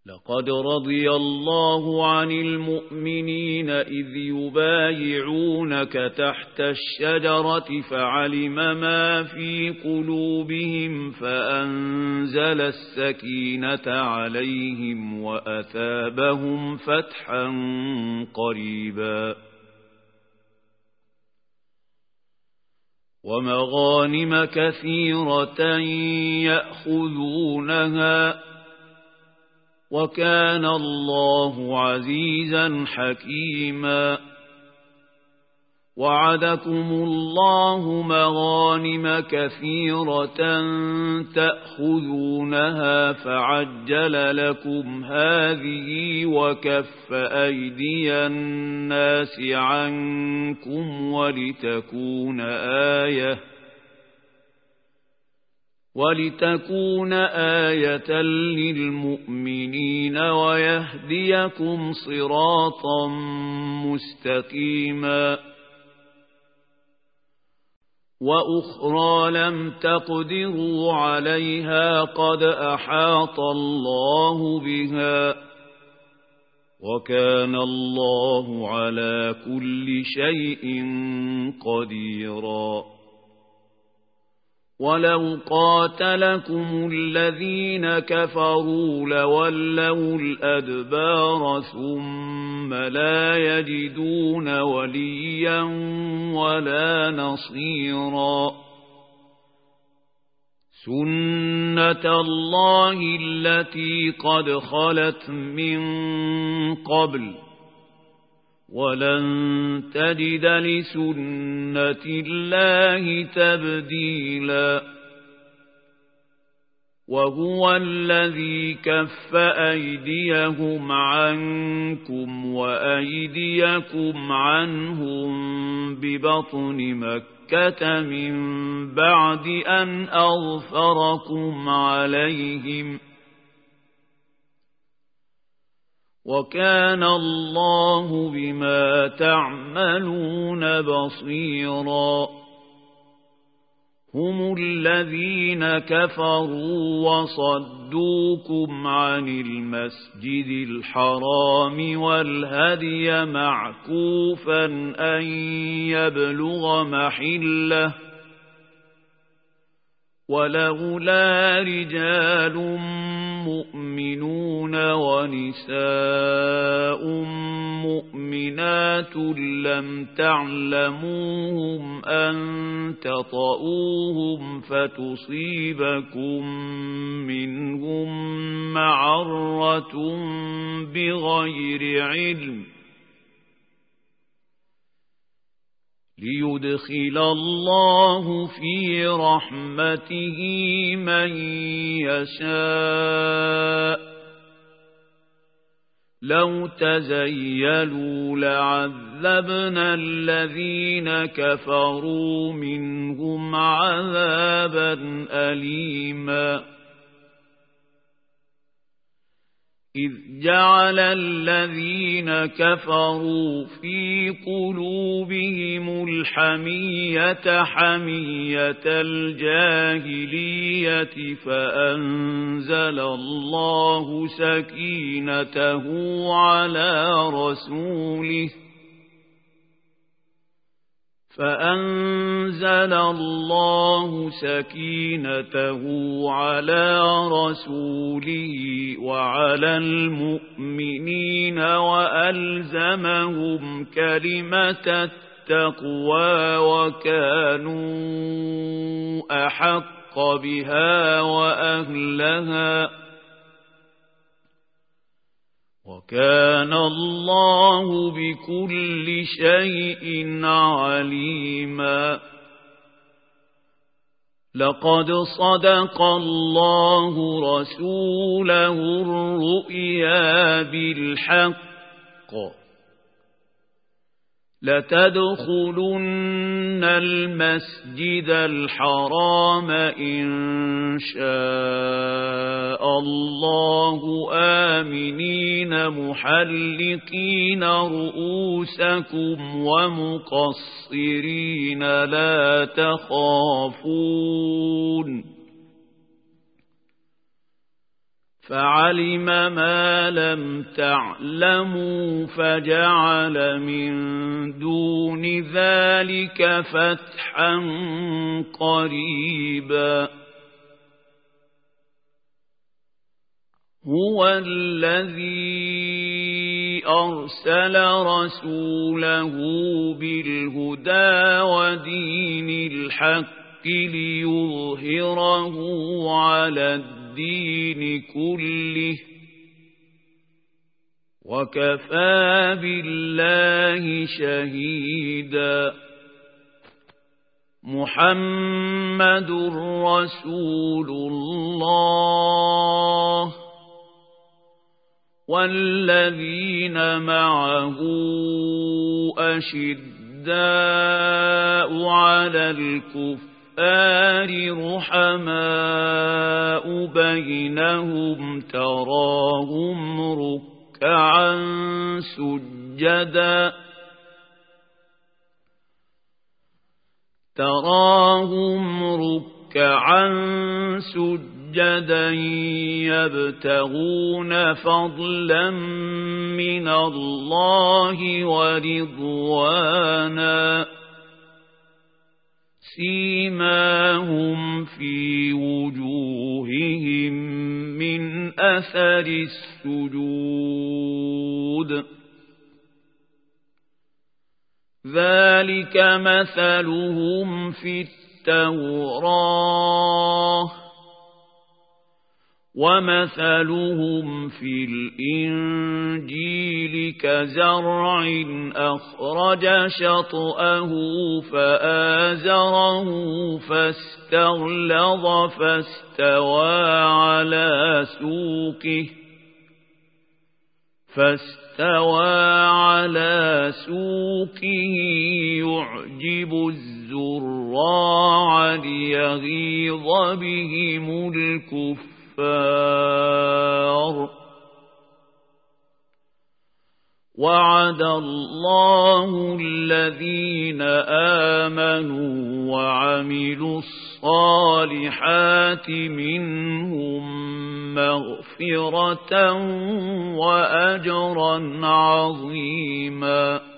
لقد رضي الله عن المؤمنين إذ يبايعونك تحت الشجرة فعلم ما في قلوبهم فأنزل السكينة عليهم وأثابهم فتحا قريبا ومغانم كثيرة يأخذونها وكان الله عزيزا حكيما وعدكم الله مغانم كثيرة تأخذونها فعجل لكم هذه وكف أيدي الناس عنكم ولتكون آية للمؤمنين ويهديكم صراطا مستقيما وأخرى لم تقدروا عليها قد أحاط الله بها وكان الله على كل شيء قديرا ولو قاتلكم الذين كفروا لولوا الأدبار ثم لا يجدون وليا ولا نصيرا سنة الله التي قد خلت من قبل ولن تجد لسنة الله تبديلا وهو الذي كف أيديهم عنكم وأيديكم عنهم ببطن مكة من بعد أن أظفركم عليهم وكان الله بما تعملون بصيرا هم الذين كفروا وصدوكم عن المسجد الحرام والهدي معكوفا أن يبلغ محله ولولا رجال مؤمنون ونساء مؤمنات لم تعلموهم أن تطؤوهم فتصيبكم منهم معرة بغير علم ليدخل الله في رحمته من يشاء لو تزيلوا لعذبنا الذين كفروا منهم عذابا أليما إذ جعل الذين كفروا في قلوبهم الحمية حمية الجاهلية فأنزل الله سكينته على رسوله وعلى المؤمنين وألزمهم كلمة التقوى وكانوا أحق بها وأهلها وكان الله بكل شيء عليما لقد صدق الله رسوله الرؤيا بالحق لتدخلن المسجد الحرام إن شاء الله آمنين محلقين رؤوسكم ومقصرين لا تخافون فعلم ما لم تعلموا فجعل من دون ذلك فتحا قريبا هو الذي أرسل رسوله بالهدى ودين الحق ليظهره على الدين كله وكفى بالله شهيدا محمد رسول الله والذين معه أشداء على الكفار رحماء بينهم تراهم ركعا سجدا يبتغون فضلا من الله ورضوانا سيماهم في وجوههم من أثر السجود ذلك مثلهم في التوراة ومثلهم في الإنجيل كزرع أخرج شطأه فآزره فاستغلظ فاستوى على سوقه يعجب الزراع ليغيظ بهم الكفار وعد الله الذين آمنوا وعملوا الصالحات منهم مغفرة وأجرا عظيما